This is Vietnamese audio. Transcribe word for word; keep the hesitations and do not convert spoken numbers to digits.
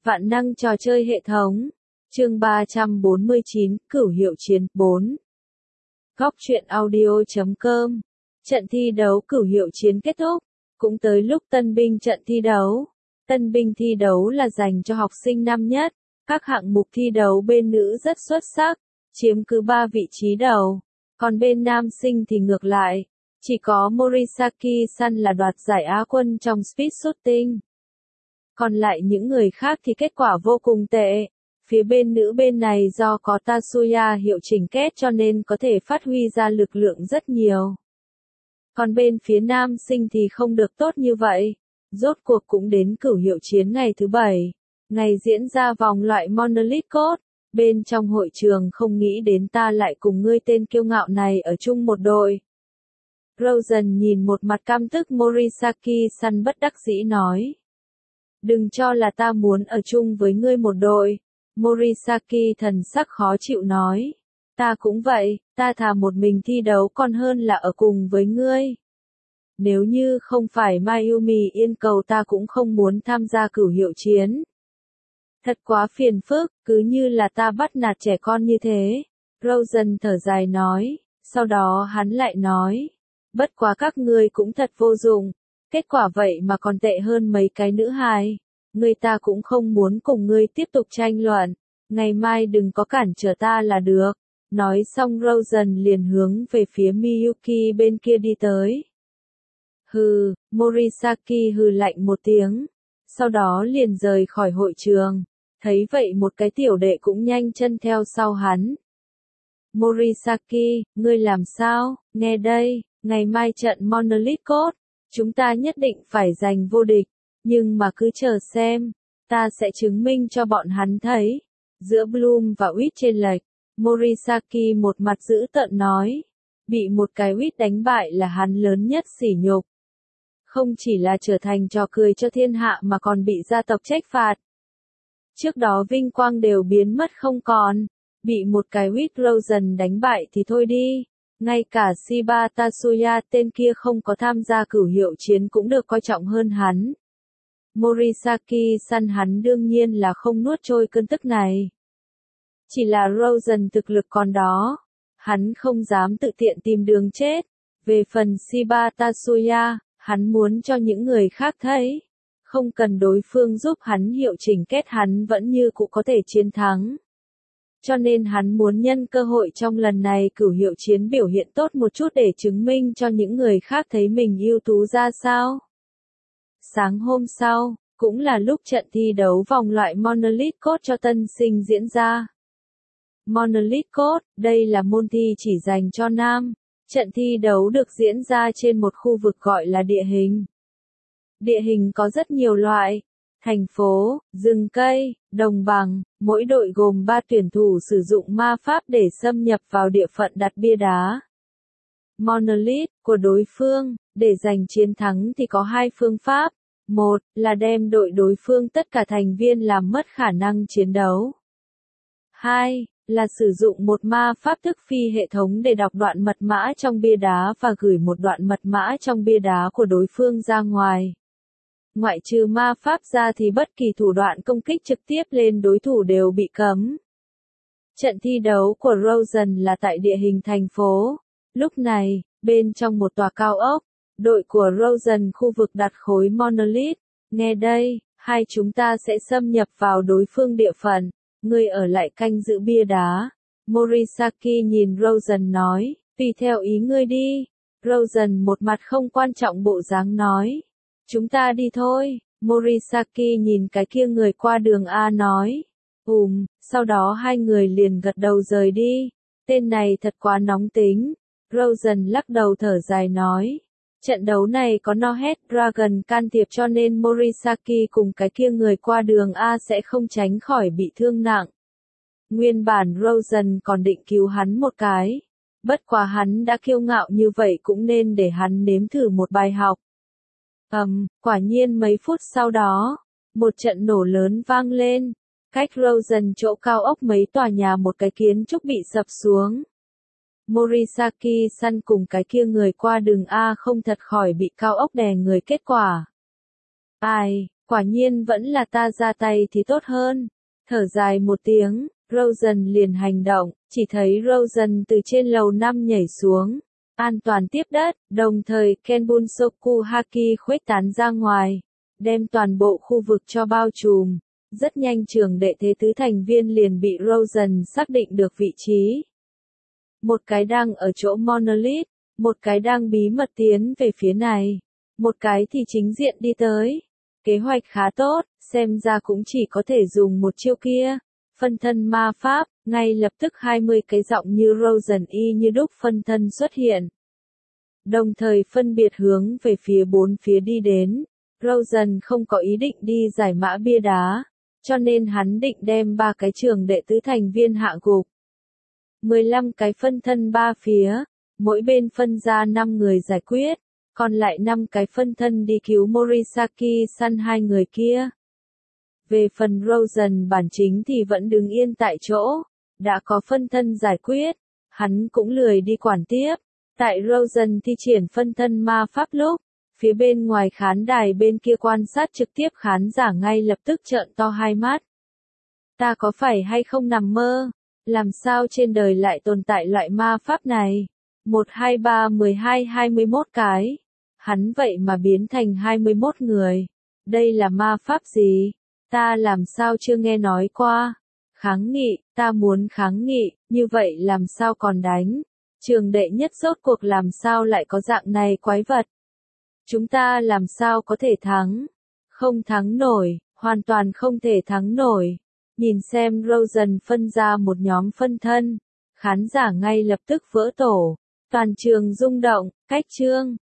Vạn năng trò chơi hệ thống. Chương ba trăm bốn mươi chín, Cửu hiệu chiến, bốn. Góc truyện audio chấm com. Trận thi đấu cửu hiệu chiến kết thúc. Cũng tới lúc tân binh trận thi đấu. Tân binh thi đấu là dành cho học sinh năm nhất. Các hạng mục thi đấu bên nữ rất xuất sắc, chiếm cứ ba vị trí đầu. Còn bên nam sinh thì ngược lại. Chỉ có Morisaki-san là đoạt giải Á quân trong speed shooting. Còn lại những người khác thì kết quả vô cùng tệ. Phía bên nữ bên này do có Tatsuya hiệu chỉnh kết cho nên có thể phát huy ra lực lượng rất nhiều. Còn bên phía nam sinh thì không được tốt như vậy. Rốt cuộc cũng đến cửu hiệu chiến ngày thứ bảy. Ngày diễn ra vòng loại Monolith Code. Bên trong hội trường không nghĩ đến ta lại cùng ngươi tên kiêu ngạo này ở chung một đội. Rosen nhìn một mặt căm tức Morisaki-san bất đắc dĩ nói. Đừng cho là ta muốn ở chung với ngươi một đội. Morisaki thần sắc khó chịu nói. Ta cũng vậy, ta thà một mình thi đấu còn hơn là ở cùng với ngươi. Nếu như không phải Mayumi yên cầu ta cũng không muốn tham gia cửu hiệu chiến. Thật quá phiền phức, cứ như là ta bắt nạt trẻ con như thế. Rosen thở dài nói, sau đó hắn lại nói. Bất quá các ngươi cũng thật vô dụng. Kết quả vậy mà còn tệ hơn mấy cái nữ hài. Người ta cũng không muốn cùng ngươi tiếp tục tranh luận. Ngày mai đừng có cản trở ta là được. Nói xong Rosen liền hướng về phía Miyuki bên kia đi tới. Hừ, Morisaki hừ lạnh một tiếng. Sau đó liền rời khỏi hội trường. Thấy vậy một cái tiểu đệ cũng nhanh chân theo sau hắn. Morisaki, ngươi làm sao? Nghe đây, ngày mai trận Monolith Code. Chúng ta nhất định phải giành vô địch. Nhưng mà cứ chờ xem. Ta sẽ chứng minh cho bọn hắn thấy. Giữa Bloom và Wit trên lệch. Morisaki một mặt dữ tợn nói. Bị một cái Wit đánh bại là hắn lớn nhất sỉ nhục. Không chỉ là trở thành trò cười cho thiên hạ mà còn bị gia tộc trách phạt. Trước đó vinh quang đều biến mất không còn. Bị một cái Wit Rosen đánh bại thì thôi đi. Ngay cả Shiba Tatsuya tên kia không có tham gia cửu hiệu chiến cũng được coi trọng hơn hắn. Morisaki-san hắn đương nhiên là không nuốt trôi cơn tức này. Chỉ là Rosen thực lực còn đó. Hắn không dám tự tiện tìm đường chết. Về phần Shiba Tatsuya, hắn muốn cho những người khác thấy. Không cần đối phương giúp hắn hiệu chỉnh kết hắn vẫn như cũ có thể chiến thắng. Cho nên hắn muốn nhân cơ hội trong lần này cửu hiệu chiến biểu hiện tốt một chút để chứng minh cho những người khác thấy mình ưu tú ra sao. Sáng hôm sau, cũng là lúc trận thi đấu vòng loại Monolith Code cho tân sinh diễn ra. Monolith Code, đây là môn thi chỉ dành cho nam. Trận thi đấu được diễn ra trên một khu vực gọi là địa hình. Địa hình có rất nhiều loại. Thành phố, rừng cây, đồng bằng, mỗi đội gồm ba tuyển thủ sử dụng ma pháp để xâm nhập vào địa phận đặt bia đá. Monolith của đối phương, để giành chiến thắng thì có hai phương pháp. Một là đem đội đối phương tất cả thành viên làm mất khả năng chiến đấu. Hai là sử dụng một ma pháp thức phi hệ thống để đọc đoạn mật mã trong bia đá và gửi một đoạn mật mã trong bia đá của đối phương ra ngoài. Ngoại trừ ma pháp ra thì bất kỳ thủ đoạn công kích trực tiếp lên đối thủ đều bị cấm. Trận thi đấu của Rosen là tại địa hình thành phố. Lúc này, bên trong một tòa cao ốc, đội của Rosen khu vực đặt khối Monolith. Nghe đây, hai chúng ta sẽ xâm nhập vào đối phương địa phận. Ngươi ở lại canh giữ bia đá. Morisaki nhìn Rosen nói, tùy theo ý ngươi đi. Rosen một mặt không quan trọng bộ dáng nói. Chúng ta đi thôi. Morisaki nhìn cái kia người qua đường A nói. Ùm, sau đó hai người liền gật đầu rời đi. Tên này thật quá nóng tính. Rosen lắc đầu thở dài nói. Trận đấu này có Nohead Dragon can thiệp cho nên Morisaki cùng cái kia người qua đường A sẽ không tránh khỏi bị thương nặng. Nguyên bản Rosen còn định cứu hắn một cái. Bất quá hắn đã kiêu ngạo như vậy cũng nên để hắn nếm thử một bài học. Ầm, um, quả nhiên mấy phút sau đó, một trận nổ lớn vang lên. Cách Rosen chỗ cao ốc mấy tòa nhà một cái kiến trúc bị sập xuống. Morisaki-san cùng cái kia người qua đường A không thật khỏi bị cao ốc đè người kết quả. Ai, Quả nhiên vẫn là ta ra tay thì tốt hơn. Thở dài một tiếng, Rosen liền hành động, chỉ thấy Rosen từ trên lầu năm nhảy xuống, an toàn tiếp đất, đồng thời Kenbunsoku Haki khuếch tán ra ngoài, đem toàn bộ khu vực cho bao trùm. Rất nhanh trường đệ thế tứ thành viên liền bị Rosen xác định được vị trí. Một cái đang ở chỗ Monolith, một cái đang bí mật tiến về phía này, một cái thì chính diện đi tới. Kế hoạch khá tốt, xem ra cũng chỉ có thể dùng một chiêu kia. Phân thân ma pháp, ngay lập tức hai mươi cái giọng như Rosen y như đúc phân thân xuất hiện. Đồng thời phân biệt hướng về phía bốn phía đi đến. Rosen không có ý định đi giải mã bia đá, cho nên hắn định đem ba cái trường đệ tứ thành viên hạ gục. mười lăm cái phân thân ba phía, mỗi bên phân ra năm người giải quyết, còn lại năm cái phân thân đi cứu Morisaki săn hai người kia. Về phần Rosen bản chính thì vẫn đứng yên tại chỗ, đã có phân thân giải quyết, hắn cũng lười đi quản tiếp. Tại Rosen thi triển phân thân ma pháp lúc, phía bên ngoài khán đài bên kia quan sát trực tiếp khán giả ngay lập tức trợn to hai mắt. Ta có phải hay không nằm mơ? Làm sao trên đời lại tồn tại loại ma pháp này? một, hai, ba, mười hai, hai mươi mốt cái. Hắn vậy mà biến thành hai mươi mốt người. Đây là ma pháp gì? Ta làm sao chưa nghe nói qua? Kháng nghị, ta muốn kháng nghị, như vậy làm sao còn đánh? Trường đệ nhất rốt cuộc làm sao lại có dạng này quái vật? Chúng ta làm sao có thể thắng? Không thắng nổi, hoàn toàn không thể thắng nổi. Nhìn xem Rosen phân ra một nhóm phân thân, khán giả ngay lập tức vỡ tổ, toàn trường rung động, cách chương.